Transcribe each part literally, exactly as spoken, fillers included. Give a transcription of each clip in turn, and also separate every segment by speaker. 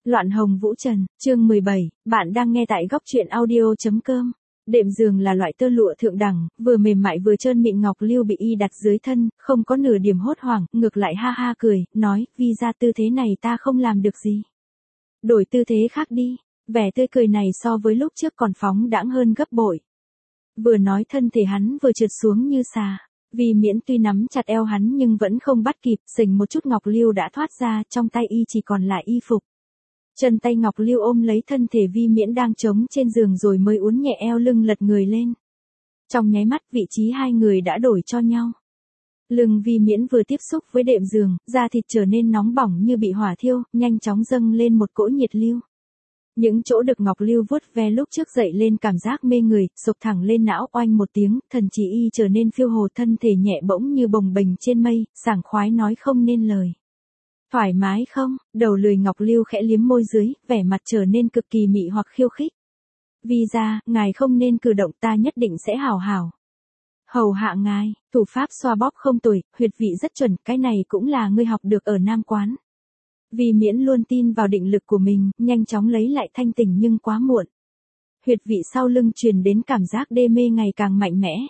Speaker 1: Loạn hồng vũ trần, chương mười bảy, bạn đang nghe tại góc truyện audio.com. Đệm giường là loại tơ lụa thượng đẳng, vừa mềm mại vừa trơn mịn. Ngọc Lưu bị y đặt dưới thân, không có nửa điểm hốt hoảng, ngược lại ha ha cười, nói, vì ra tư thế này ta không làm được gì. Đổi tư thế khác đi, vẻ tươi cười này so với lúc trước còn phóng đãng hơn gấp bội. Vừa nói thân thể hắn vừa trượt xuống như xà. Vì miễn tuy nắm chặt eo hắn nhưng vẫn không bắt kịp, sình một chút Ngọc Lưu đã thoát ra, trong tay y chỉ còn lại y phục. Chân tay Ngọc Lưu ôm lấy thân thể Vi Miễn đang trống trên giường rồi mới uốn nhẹ eo lưng lật người lên. Trong nháy mắt vị trí hai người đã đổi cho nhau. Lưng Vi Miễn vừa tiếp xúc với đệm giường, da thịt trở nên nóng bỏng như bị hỏa thiêu, nhanh chóng dâng lên một cỗ nhiệt lưu. Những chỗ được Ngọc Lưu vuốt ve lúc trước dậy lên cảm giác mê người, sộc thẳng lên não, oanh một tiếng, thần trí y trở nên phiêu hồ, thân thể nhẹ bỗng như bồng bềnh trên mây, sảng khoái nói không nên lời. Thoải mái không? Đầu lười Ngọc Lưu khẽ liếm môi dưới, vẻ mặt trở nên cực kỳ mị hoặc khiêu khích. Vì ra, ngài không nên cử động, ta nhất định sẽ hảo hảo hầu hạ ngài. Thủ pháp xoa bóp không tồi, huyệt vị rất chuẩn, cái này cũng là ngươi học được ở Nam Quán. Vi Miễn luôn tin vào định lực của mình, nhanh chóng lấy lại thanh tỉnh nhưng quá muộn. Huyệt vị sau lưng truyền đến cảm giác đê mê ngày càng mạnh mẽ.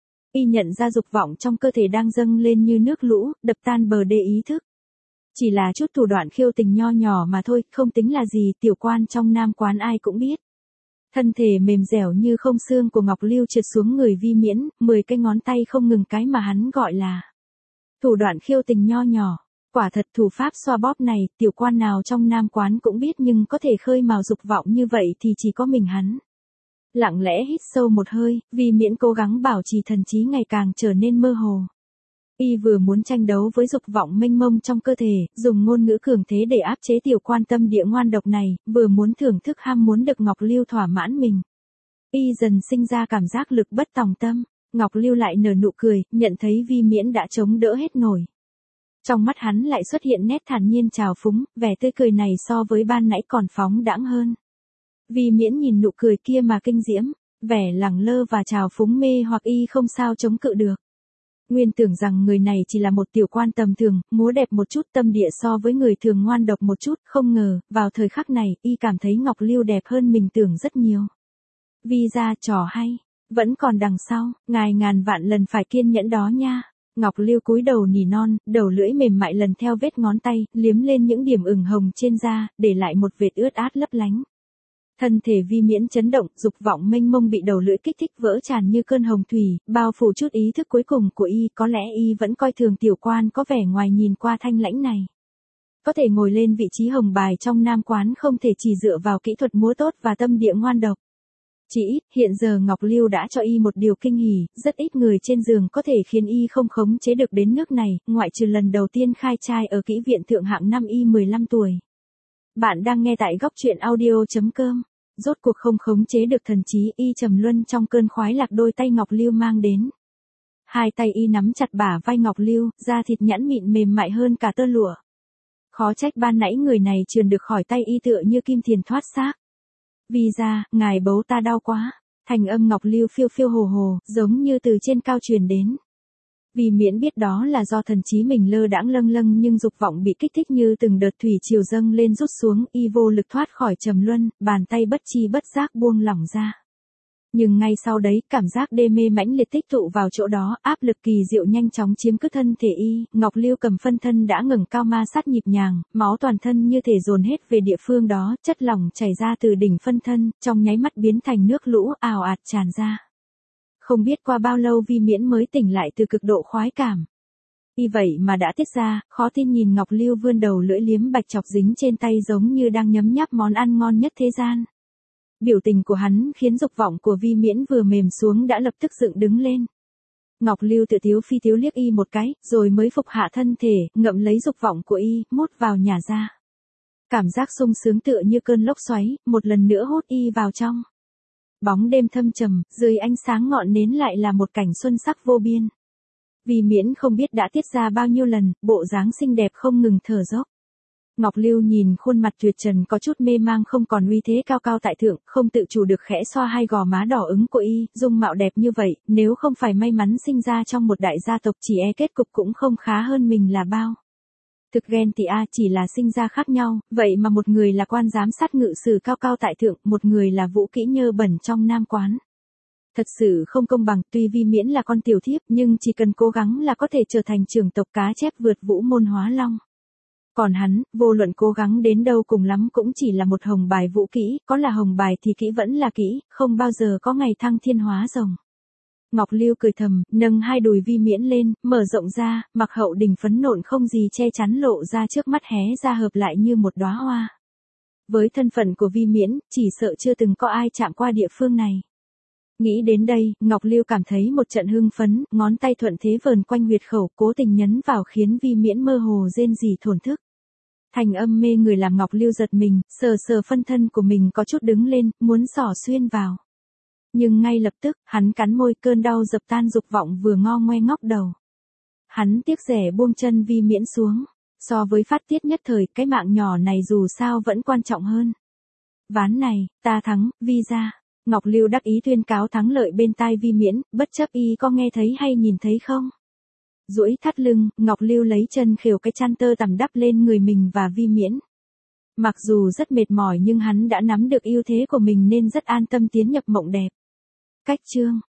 Speaker 1: Y nhận ra dục vọng trong cơ thể đang dâng lên như nước lũ, đập tan bờ đê ý thức. Chỉ là chút thủ đoạn khiêu tình nho nhỏ mà thôi, không tính là gì, tiểu quan trong Nam Quán ai cũng biết. Thân thể mềm dẻo như không xương của Ngọc Lưu trượt xuống người Vi Miễn, mười cái ngón tay không ngừng cái mà hắn gọi là thủ đoạn khiêu tình nho nhỏ. Quả thật thủ pháp xoa bóp này, tiểu quan nào trong Nam Quán cũng biết nhưng có thể khơi mào dục vọng như vậy thì chỉ có mình hắn. Lặng lẽ hít sâu một hơi, Vi Miễn cố gắng bảo trì thần trí ngày càng trở nên mơ hồ. Y vừa muốn tranh đấu với dục vọng mênh mông trong cơ thể, dùng ngôn ngữ cường thế để áp chế tiểu quan tâm địa ngoan độc này, vừa muốn thưởng thức ham muốn được Ngọc Lưu thỏa mãn mình. Y dần sinh ra cảm giác lực bất tòng tâm, Ngọc Lưu lại nở nụ cười, nhận thấy Vi Miễn đã chống đỡ hết nổi. Trong mắt hắn lại xuất hiện nét thản nhiên trào phúng, vẻ tươi cười này so với ban nãy còn phóng đãng hơn. Vi Miễn nhìn nụ cười kia mà kinh diễm, vẻ lẳng lơ và trào phúng mê hoặc y không sao chống cự được. Nguyên tưởng rằng người này chỉ là một tiểu quan tầm thường, múa đẹp một chút, tâm địa so với người thường ngoan độc một chút, không ngờ, vào thời khắc này, y cảm thấy Ngọc Lưu đẹp hơn mình tưởng rất nhiều. Vi ra trò hay, vẫn còn đằng sau, ngài ngàn vạn lần phải kiên nhẫn đó nha. Ngọc Lưu cúi đầu nỉ non, đầu lưỡi mềm mại lần theo vết ngón tay, liếm lên những điểm ửng hồng trên da, để lại một vệt ướt át lấp lánh. Thân thể Vi Miễn chấn động, dục vọng mênh mông bị đầu lưỡi kích thích vỡ tràn như cơn hồng thủy, bao phủ chút ý thức cuối cùng của y, có lẽ y vẫn coi thường tiểu quan có vẻ ngoài nhìn qua thanh lãnh này. Có thể ngồi lên vị trí hồng bài trong Nam Quán không thể chỉ dựa vào kỹ thuật múa tốt và tâm địa ngoan độc. Chỉ ít, hiện giờ Ngọc Lưu đã cho y một điều kinh hỉ, rất ít người trên giường có thể khiến y không khống chế được đến nước này, ngoại trừ lần đầu tiên khai trai ở kỹ viện thượng hạng năm y mười lăm tuổi. Bạn đang nghe tại góc truyện audio.com. Rốt cuộc không khống chế được thần trí, y trầm luân trong cơn khoái lạc đôi tay Ngọc Lưu mang đến. Hai tay y nắm chặt bả vai Ngọc Lưu, da thịt nhẵn mịn mềm mại hơn cả tơ lụa. Khó trách ban nãy người này trườn được khỏi tay y tựa như kim thiền thoát xác. Vì ra, ngài bấu ta đau quá. Thành âm Ngọc Lưu phiêu phiêu hồ hồ, giống như từ trên cao truyền đến. Vi Miễn biết đó là do thần trí mình lơ đãng lâng lâng nhưng dục vọng bị kích thích như từng đợt thủy triều dâng lên rút xuống, y vô lực thoát khỏi trầm luân, bàn tay bất chi bất giác buông lỏng ra. Nhưng ngay sau đấy, cảm giác đê mê mãnh liệt tích tụ vào chỗ đó, áp lực kỳ diệu nhanh chóng chiếm cứ thân thể y, Ngọc Lưu cầm phân thân đã ngẩng cao ma sát nhịp nhàng, máu toàn thân như thể dồn hết về địa phương đó, chất lỏng chảy ra từ đỉnh phân thân, trong nháy mắt biến thành nước lũ ào ạt tràn ra. Không biết qua bao lâu Vi Miễn mới tỉnh lại từ cực độ khoái cảm. Y vậy mà đã tiết ra, khó tin nhìn Ngọc Lưu vươn đầu lưỡi liếm bạch chọc dính trên tay giống như đang nhấm nháp món ăn ngon nhất thế gian. Biểu tình của hắn khiến dục vọng của Vi Miễn vừa mềm xuống đã lập tức dựng đứng lên. Ngọc Lưu tự tiếu phi tiếu liếc y một cái, rồi mới phục hạ thân thể, ngậm lấy dục vọng của y, mút vào nhả ra. Cảm giác sung sướng tựa như cơn lốc xoáy, một lần nữa hút y vào trong. Bóng đêm thâm trầm, dưới ánh sáng ngọn nến lại là một cảnh xuân sắc vô biên. Vi Miễn không biết đã tiết ra bao nhiêu lần, bộ dáng xinh đẹp không ngừng thở dốc. Ngọc Lưu nhìn khuôn mặt tuyệt trần có chút mê mang không còn uy thế cao cao tại thượng, không tự chủ được khẽ xoa hai gò má đỏ ứng của y, dung mạo đẹp như vậy, nếu không phải may mắn sinh ra trong một đại gia tộc chỉ e kết cục cũng không khá hơn mình là bao. Thực ghen tị a, chỉ là sinh ra khác nhau, vậy mà một người là quan giám sát ngự sử cao cao tại thượng, một người là vũ kỹ nhơ bẩn trong nam quán. Thật sự không công bằng, tuy Vi Miễn là con tiểu thiếp, nhưng chỉ cần cố gắng là có thể trở thành trưởng tộc cá chép vượt vũ môn hóa long. Còn hắn, vô luận cố gắng đến đâu cùng lắm cũng chỉ là một hồng bài vũ kỹ, có là hồng bài thì kỹ vẫn là kỹ, không bao giờ có ngày thăng thiên hóa rồng. Ngọc Lưu cười thầm, nâng hai đùi Vi Miễn lên, mở rộng ra, mặc hậu đình phấn nộn không gì che chắn lộ ra trước mắt hé ra hợp lại như một đóa hoa. Với thân phận của Vi Miễn, chỉ sợ chưa từng có ai chạm qua địa phương này. Nghĩ đến đây, Ngọc Lưu cảm thấy một trận hưng phấn, ngón tay thuận thế vờn quanh huyệt khẩu, cố tình nhấn vào khiến Vi Miễn mơ hồ rên rỉ thổn thức. Thành âm mê người làm Ngọc Lưu giật mình, sờ sờ phân thân của mình có chút đứng lên, muốn xỏ xuyên vào. Nhưng ngay lập tức, hắn cắn môi, cơn đau dập tan dục vọng vừa ngo ngoe ngóc đầu. Hắn tiếc rẻ buông chân Vi Miễn xuống. So với phát tiết nhất thời, cái mạng nhỏ này dù sao vẫn quan trọng hơn. Ván này, ta thắng, Vi ra. Ngọc Lưu đắc ý tuyên cáo thắng lợi bên tai Vi Miễn, bất chấp y có nghe thấy hay nhìn thấy không. Duỗi thắt lưng, Ngọc Lưu lấy chân khều cái chăn tơ tằm đắp lên người mình và Vi Miễn. Mặc dù rất mệt mỏi nhưng hắn đã nắm được ưu thế của mình nên rất an tâm tiến nhập mộng đẹp. Cách chương